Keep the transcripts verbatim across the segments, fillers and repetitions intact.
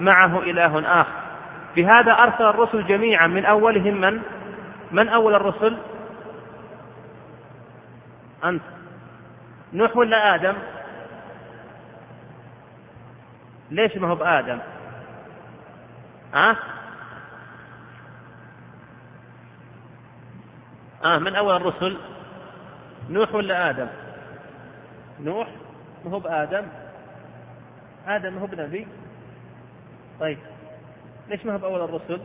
معه إله آخر. بهذا أرسل الرسل جميعا من أولهم من من أول الرسل؟ أنت نوح ولا آدم؟ ليش ما هو بآدم؟ أه؟ آه من أول الرسل نوح ولا آدم؟ نوح ما هو بآدم؟ آدم ما هو بنبي؟ طيب ليش ما هو بأول الرسل؟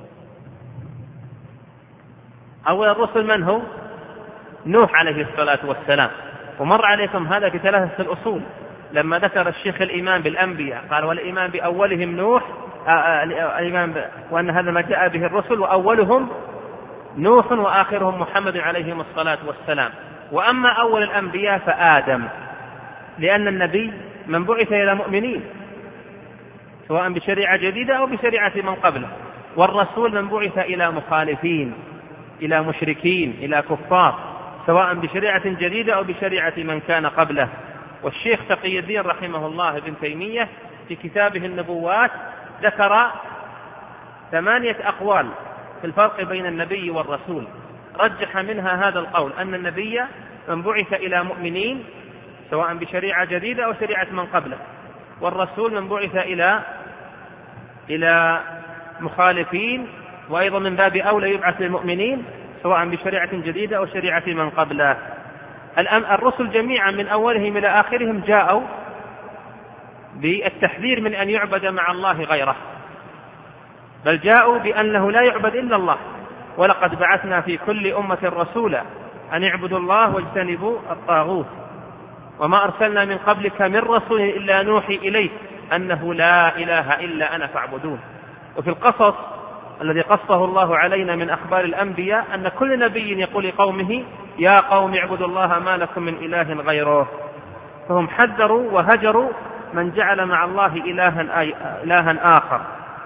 أول الرسل من هو؟ نوح عليه الصلاة والسلام. ومر عليكم هذا في ثلاثة الأصول لما ذكر الشيخ الإيمان بالأنبياء قال والإيمان بأولهم نوح الإيمان ب... وأن هذا ما جاء به الرسل وأولهم نوح وآخرهم محمد عليهم الصلاة والسلام. وأما أول الأنبياء فآدم، لأن النبي من بعث إلى مؤمنين سواء بشريعة جديدة أو بشريعة من قبله، والرسول من بعث إلى مخالفين إلى مشركين إلى كفار سواء بشريعة جديدة أو بشريعة من كان قبله. والشيخ تقي الدين رحمه الله ابن تيمية في كتابه النبوات ذكر ثمانية أقوال في الفرق بين النبي والرسول، رجح منها هذا القول أن النبي من بعث إلى مؤمنين سواء بشريعة جديدة أو شريعة من قبله، والرسول من بعث إلى إلى مخالفين وأيضا من باب أولى يبعث للمؤمنين سواء بشريعة جديدة أو شريعة من قبله. الرسل جميعا من أولهم إلى آخرهم جاءوا بالتحذير من أن يعبد مع الله غيره، بل جاءوا بأنه لا يعبد إلا الله، ولقد بعثنا في كل أمة رسولا أن اعبدوا الله واجتنبوا الطاغوت وما أرسلنا من قبلك من رسول إلا نوحي إليه أنه لا إله إلا أنا فاعبدون. وفي القصص الذي قصه الله علينا من أخبار الأنبياء أن كل نبي يقول لقومه يا قوم اعبدوا الله ما لكم من إله غيره، فهم حذروا وهجروا من جعل مع الله إلها, إلها آخر.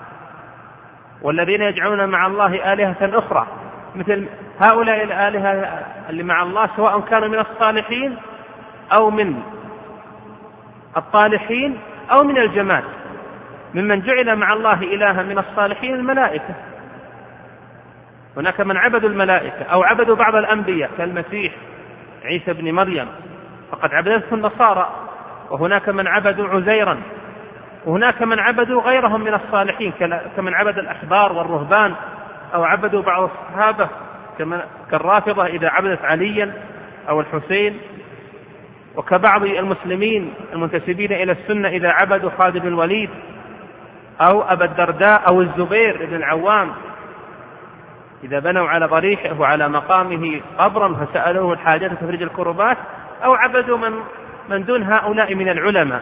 والذين يجعلون مع الله آلهة أخرى مثل هؤلاء الآلهة اللي مع الله سواء كانوا من الصالحين أو من الطالحين أو من الجماد، ممن جعل مع الله إلها من الصالحين الملائكة. هناك من عبدوا الملائكة أو عبدوا بعض الأنبياء كالمسيح عيسى بن مريم فقد عبدته النصارى، وهناك من عبدوا عزيرا، وهناك من عبدوا غيرهم من الصالحين كمن عبد الأحبار والرهبان، أو عبدوا بعض الصحابة كالرافضة إذا عبدت عليا أو الحسين، وكبعض المسلمين المنتسبين إلى السنة إذا عبدوا خالد بن الوليد أو أبا الدرداء أو الزبير بن العوام إذا بنوا على ضريحه وعلى مقامه قبرا فسألوه الحاجات تفرج الكربات، أو عبدوا من, من دون هؤلاء من العلماء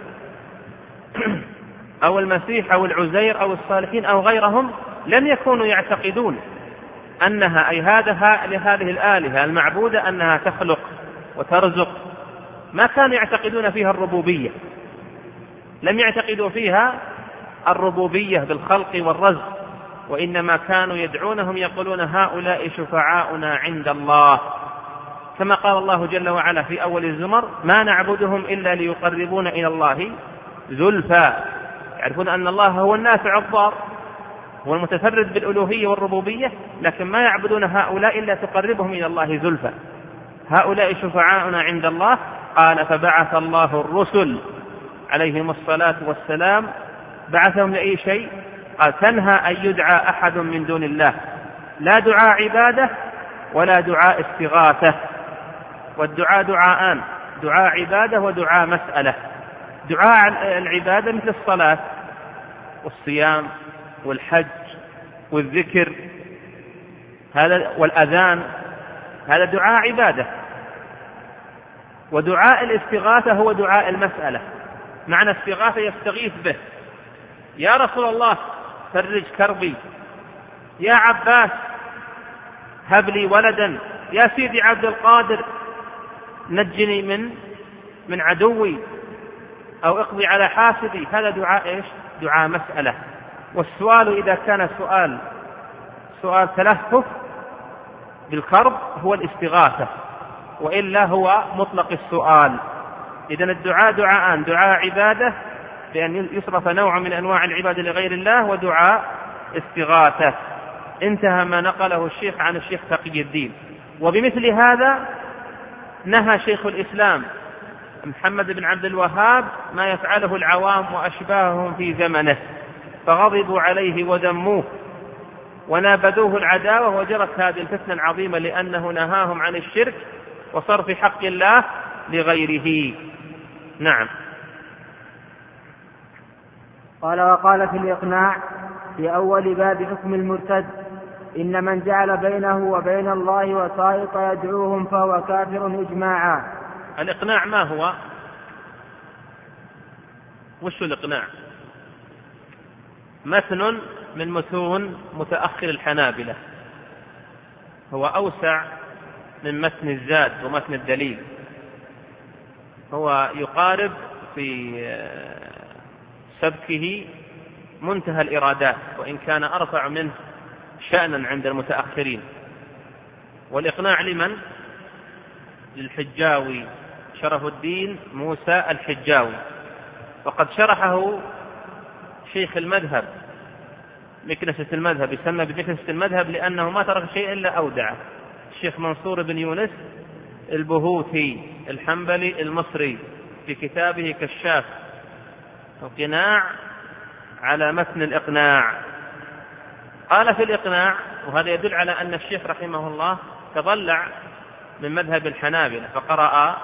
أو المسيح أو العزير أو الصالحين أو غيرهم، لم يكونوا يعتقدون أنها أي هذا لهذه الآلهة المعبودة أنها تخلق وترزق، ما كانوا يعتقدون فيها الربوبية، لم يعتقدوا فيها الربوبية بالخلق والرزق، وإنما كانوا يدعونهم يقولون هؤلاء شفعاؤنا عند الله، كما قال الله جل وعلا في أول الزمر ما نعبدهم إلا ليقربون إلى الله زلفى. يعرفون أن الله هو النافع الضار، هو المتفرد بالألوهية والربوبية، لكن ما يعبدون هؤلاء إلا تقربهم إلى الله زلفى. هؤلاء شفعاؤنا عند الله. قال فبعث الله الرسل عليهم الصلاة والسلام، بعثهم لأي شيء؟ قال تنهى أن يدعى أحد من دون الله، لا دعاء عبادة ولا دعاء استغاثة، والدعاء دعاءان، دعاء عبادة ودعاء مسألة. دعاء العبادة مثل الصلاة والصيام والحج والذكر هذا والأذان، هذا دعاء عبادة. ودعاء الاستغاثة هو دعاء المسألة، معنى استغاثة يستغيث به، يا رسول الله فرج كربي، يا عباس هب لي ولدا، يا سيدي عبد القادر نجني من من عدوي أو اقضي على حاسدي. هذا دعاء إيش؟ دعاء مسألة. والسؤال إذا كان سؤال سؤال تلهف بالكرب هو الاستغاثة، وإلا هو مطلق السؤال. إذن الدعاء دعاءان، دعاء عبادة بأن يصرف نوع من أنواع العبادة لغير الله ودعاء استغاثة. انتهى ما نقله الشيخ عن الشيخ تقي الدين. وبمثل هذا نهى شيخ الإسلام محمد بن عبد الوهاب ما يفعله العوام وأشباههم في زمنه، فغضبوا عليه وذموه ونابذوه العداوة، وجرت هذه الفتنة العظيمة لأنه نهاهم عن الشرك وصرف حق الله لغيره. نعم. قال: وقال في الإقناع في أول باب حكم المرتد: إن من جعل بينه وبين الله وسائط يدعوهم فهو كافر إجماعا. الإقناع ما هو؟ وش الإقناع؟ متن من متون متأخر الحنابلة، هو أوسع من متن الزاد ومتن الدليل، هو يقارب في سبكه منتهى الإرادات، وإن كان أرفع منه شأنا عند المتأخرين. والإقناع لمن؟ للحجاوي شرف الدين موسى الحجاوي، وقد شرحه شيخ المذهب مكنسة المذهب، يسمى بمكنسة المذهب لأنه ما ترك شيء إلا أودعه، الشيخ منصور بن يونس البهوتي الحنبلي المصري في كتابه كشاف القناع على متن الإقناع. قال في الإقناع، وهذا يدل على أن الشيخ رحمه الله تضلع من مذهب الحنابلة فقرأ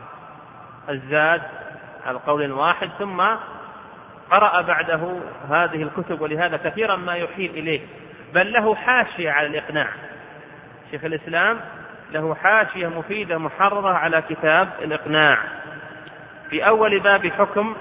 الزاد على قول واحد ثم قرأ بعده هذه الكتب، ولهذا كثيرا ما يحيل إليه، بل له حاشية على الإقناع. شيخ الإسلام له حاشية مفيدة محررة على كتاب الإقناع في أول باب حكم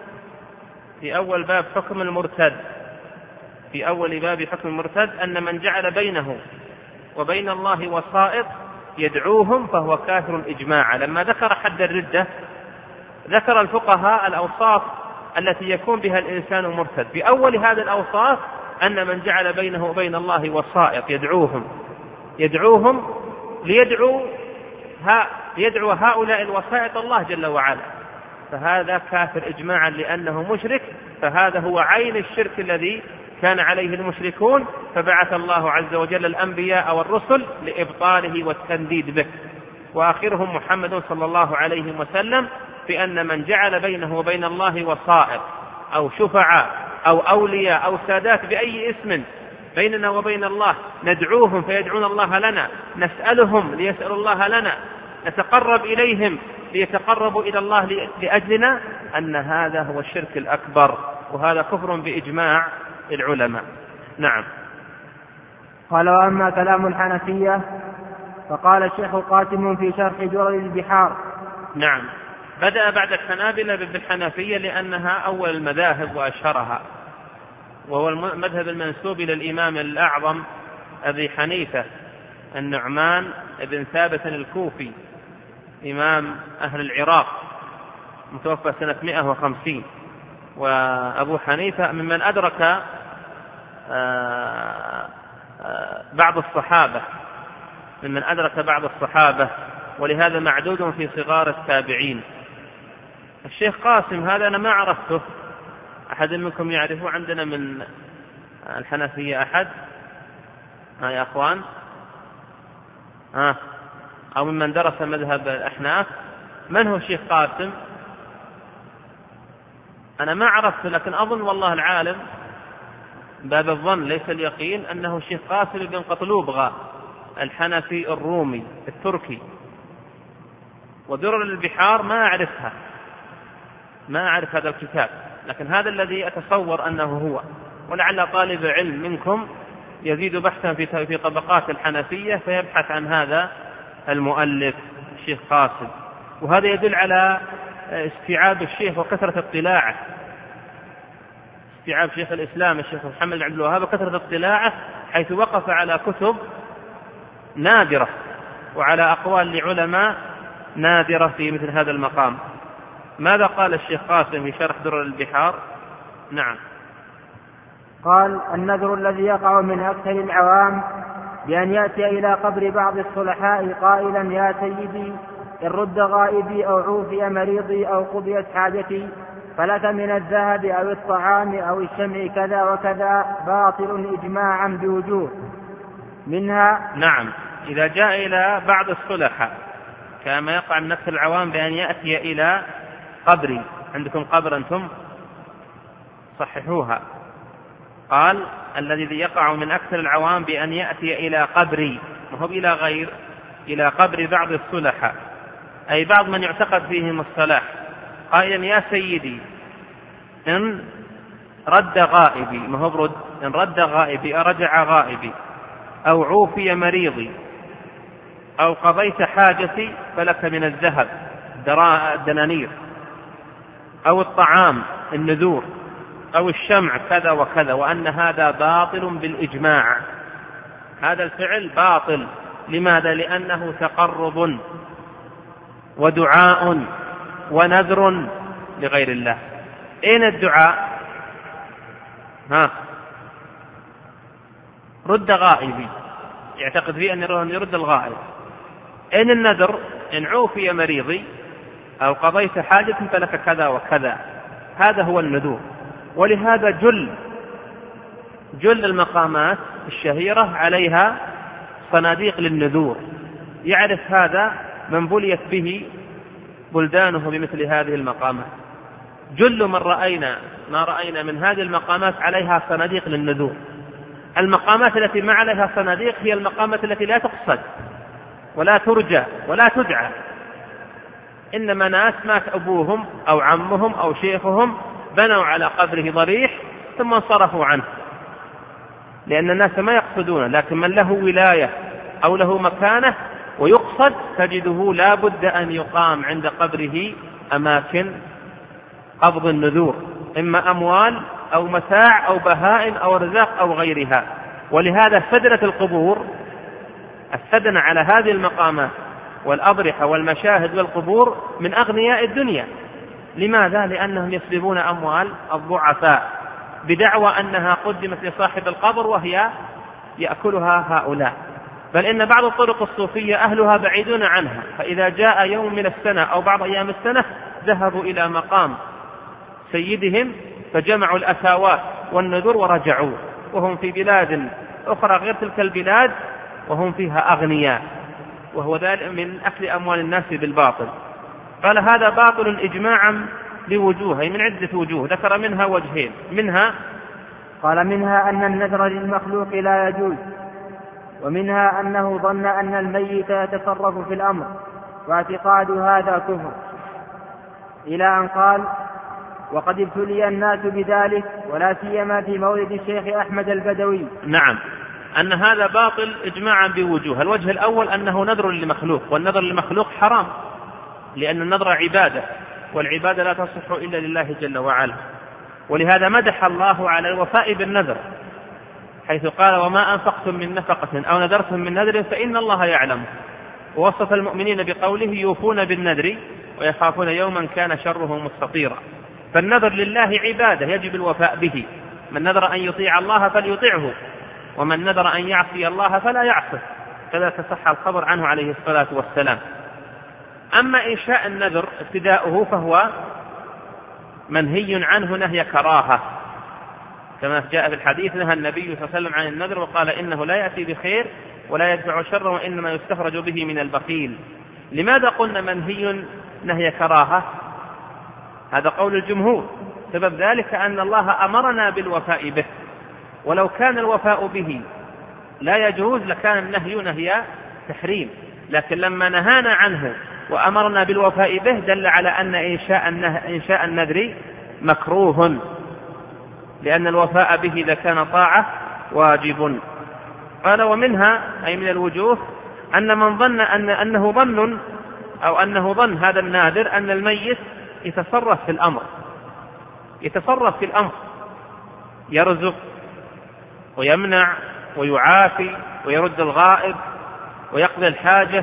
في أول باب حكم المرتد في أول باب حكم المرتد أن من جعل بينه وبين الله وسائط يدعوهم فهو كافر إجماعا. لما ذكر حد الردة ذكر الفقهاء الأوصاف التي يكون بها الإنسان مرتد. في أول هذه الأوصاف أن من جعل بينه وبين الله وسائط يدعوهم يدعوهم ليدعو ها يدعو هؤلاء الوسائط الله جل وعلا، فهذا كافر إجماعا لأنه مشرك، فهذا هو عين الشرك الذي كان عليه المشركون، فبعث الله عز وجل الأنبياء والرسل لإبطاله والتنديد به، وآخرهم محمد صلى الله عليه وسلم، في أن من جعل بينه وبين الله وسائط أو شفعاء أو أولياء أو سادات بأي اسم بيننا وبين الله ندعوهم فيدعون الله لنا، نسألهم ليسألوا الله لنا، نتقرب إليهم ليتقربوا إلى الله لأجلنا، أن هذا هو الشرك الأكبر، وهذا كفر بإجماع العلماء. نعم. قال: وأما كلام الحنفية فقال الشيخ قاسم في شرح درر البحار. نعم. بدأ بعد الحنابلة بالحنفية لأنها أول المذاهب وأشهرها، وهو المذهب المنسوب إلى الإمام الأعظم أبي حنيفة النعمان بن ثابت الكوفي إمام أهل العراق متوفى سنة مئة وخمسين. وأبو حنيفة ممن أدرك بعض الصحابة ممن أدرك بعض الصحابة ولهذا معدود في صغار التابعين. الشيخ قاسم هذا أنا ما عرفته، أحد منكم يعرفه عندنا من الحنفية أحد؟ ها يا أخوان، ها أو ممن درس مذهب الأحناف، من هو الشيخ قاسم؟ أنا ما عرفته، لكن أظن والله العالم باب الظن ليس اليقين أنه الشيخ قاسم بن قطلوبغة الحنفي الرومي التركي. ودرر البحار ما أعرفها، ما أعرف هذا الكتاب، لكن هذا الذي أتصور أنه هو، ولعل طالب علم منكم يزيد بحثا في في طبقات الحنفية فيبحث عن هذا المؤلف الشيخ قاسم. وهذا يدل على استيعاب الشيخ وكثرة اطلاعه، استيعاب شيخ الإسلام الشيخ محمد بن عبد الوهاب وكثرة اطلاعه، حيث وقف على كتب نادرة وعلى أقوال لعلماء نادرة في مثل هذا المقام. ماذا قال الشيخ قاسم في شرح درر البحار؟ نعم. قال: النذر الذي يقع من أكثر العوام بأن يأتي إلى قبر بعض الصلحاء قائلا: يا سيدي إن رد غائبي أو عوفي مريضي أو قضيت حاجتي، فلك من الذهب أو الطعام أو الشمع كذا وكذا باطل إجماعا بوجوه منها. نعم، إذا جاء إلى بعض الصلحاء كما يقع من أكثر العوام بأن يأتي إلى قبري، عندكم قبر أنتم صححوها، قال الذي يقع من أكثر العوام بأن يأتي إلى قبري، وهو إلى غير، إلى قبر بعض الصلحاء أي بعض من يعتقد فيهم الصلاح، قائلا يا سيدي إن رد غائبي، ما هو برد، إن رد غائبي أرجع غائبي أو عوفي مريضي أو قضيت حاجتي فلك من الذهب الدنانير أو الطعام النذور أو الشمع كذا وكذا، وأن هذا باطل بالإجماع. هذا الفعل باطل. لماذا؟ لأنه تقرب ودعاء ونذر لغير الله. أين الدعاء؟ ها رد غائبي، يعتقد فيه أن يرد الغائب. أين النذر؟ إن عوفي مريضي أو قضيت حاجة فلك كذا وكذا. هذا هو النذور. ولهذا جل جل المقامات الشهيرة عليها صناديق للنذور، يعرف هذا من بليت به بلدانه بمثل هذه المقامات. جل من رأينا ما رأينا من هذه المقامات عليها صناديق للنذور. المقامات التي ما عليها صناديق هي المقامات التي لا تقصد ولا ترجى ولا تدعى، إنما ناس مات أبوهم أو عمهم أو شيخهم بنوا على قبره ضريح ثم انصرفوا عنه، لأن الناس ما يقصدون. لكن من له ولاية أو له مكانة ويقصد تجده لا بد أن يقام عند قبره أماكن قبض النذور، إما أموال أو متاع أو بهائم أو رزاق أو غيرها. ولهذا سدنة القبور، السدنة على هذه المقامات والأضرحة والمشاهد والقبور من أغنياء الدنيا. لماذا؟ لأنهم يسلبون أموال الضعفاء بدعوى أنها قدمت لصاحب القبر وهي يأكلها هؤلاء. بل إن بعض الطرق الصوفية أهلها بعيدون عنها، فإذا جاء يوم من السنة أو بعض أيام السنة ذهبوا إلى مقام سيدهم فجمعوا الأثاوات والنذور ورجعوا، وهم في بلاد أخرى غير تلك البلاد وهم فيها أغنياء، وهو ذلك من أكل أموال الناس بالباطل. قال هذا باطل إجماعا لوجوه، من عدة وجوه، ذكر منها وجهين. منها قال منها أن النذر للمخلوق لا يجوز، ومنها أنه ظن أن الميت يتصرف في الأمر، واعتقاد هذا كفر، إلى أن قال وقد ابتلي الناس بذلك ولا سيما في مولد الشيخ أحمد البدوي. نعم، أن هذا باطل إجماعا بوجوه. الوجه الأول أنه نذر للمخلوق، والنذر للمخلوق حرام، لأن النذر عبادة، والعبادة لا تصح إلا لله جل وعلا. ولهذا مدح الله على الوفاء بالنذر، حيث قال وما أنفقتم من نفقة أو نذرتم من نذر فإن الله يعلم. ووصف المؤمنين بقوله يوفون بالنذر ويخافون يوما كان شره مستطيرا. فالنذر لله عبادة يجب الوفاء به. من نذر أن يطيع الله فليطيعه، ومن نذر أن يعصي الله فلا يعصه، كذا تصح الخبر عنه عليه الصلاة والسلام. أما إنشاء النذر ابتداؤه فهو منهي عنه نهي كراهة، كما جاء في الحديث نهى النبي صلى الله عليه وسلم عن النذر وقال إنه لا يأتي بخير ولا يدفع شر وإنما يستخرج به من البخيل. لماذا قلنا منهي نهي كراهة؟ هذا قول الجمهور. سبب ذلك أن الله أمرنا بالوفاء به، ولو كان الوفاء به لا يجوز لكان النهي نهي تحريم، لكن لما نهانا عنه وأمرنا بالوفاء به دل على أن إنشاء, إنشاء النذر مكروه، لأن الوفاء به إذا كان طاعة واجب. قال ومنها أي من الوجوه أن من ظن أن أنه ظن أو أنه ظن هذا الناذر أن الميت يتصرف في الأمر، يتصرف في الأمر، يرزق ويمنع ويعافي ويرد الغائب ويقضي الحاجة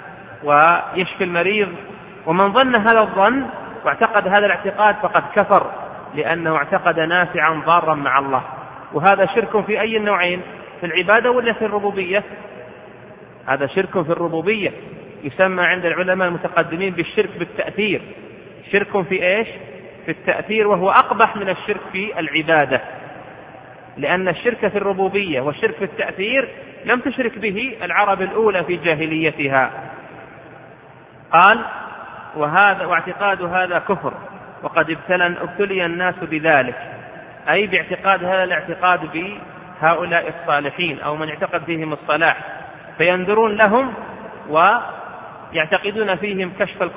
ويشفي المريض. ومن ظن هذا الظن واعتقد هذا الاعتقاد فقد كفر، لأنه اعتقد نافعا ضارا مع الله. وهذا شرك في أي النوعين؟ في العبادة ولا في الربوبية؟ هذا شرك في الربوبية، يسمى عند العلماء المتقدمين بالشرك بالتأثير. شرك في إيش؟ في التأثير، وهو أقبح من الشرك في العبادة، لأن الشرك في الربوبية والشرك في التأثير لم تشرك به العرب الأولى في جاهليتها. قال: وهذا واعتقاد هذا كفر، وقد ابتلي الناس بذلك، أي باعتقاد هذا الاعتقاد بهؤلاء الصالحين أو من اعتقد فيهم الصلاح، فينذرون لهم ويعتقدون فيهم كشف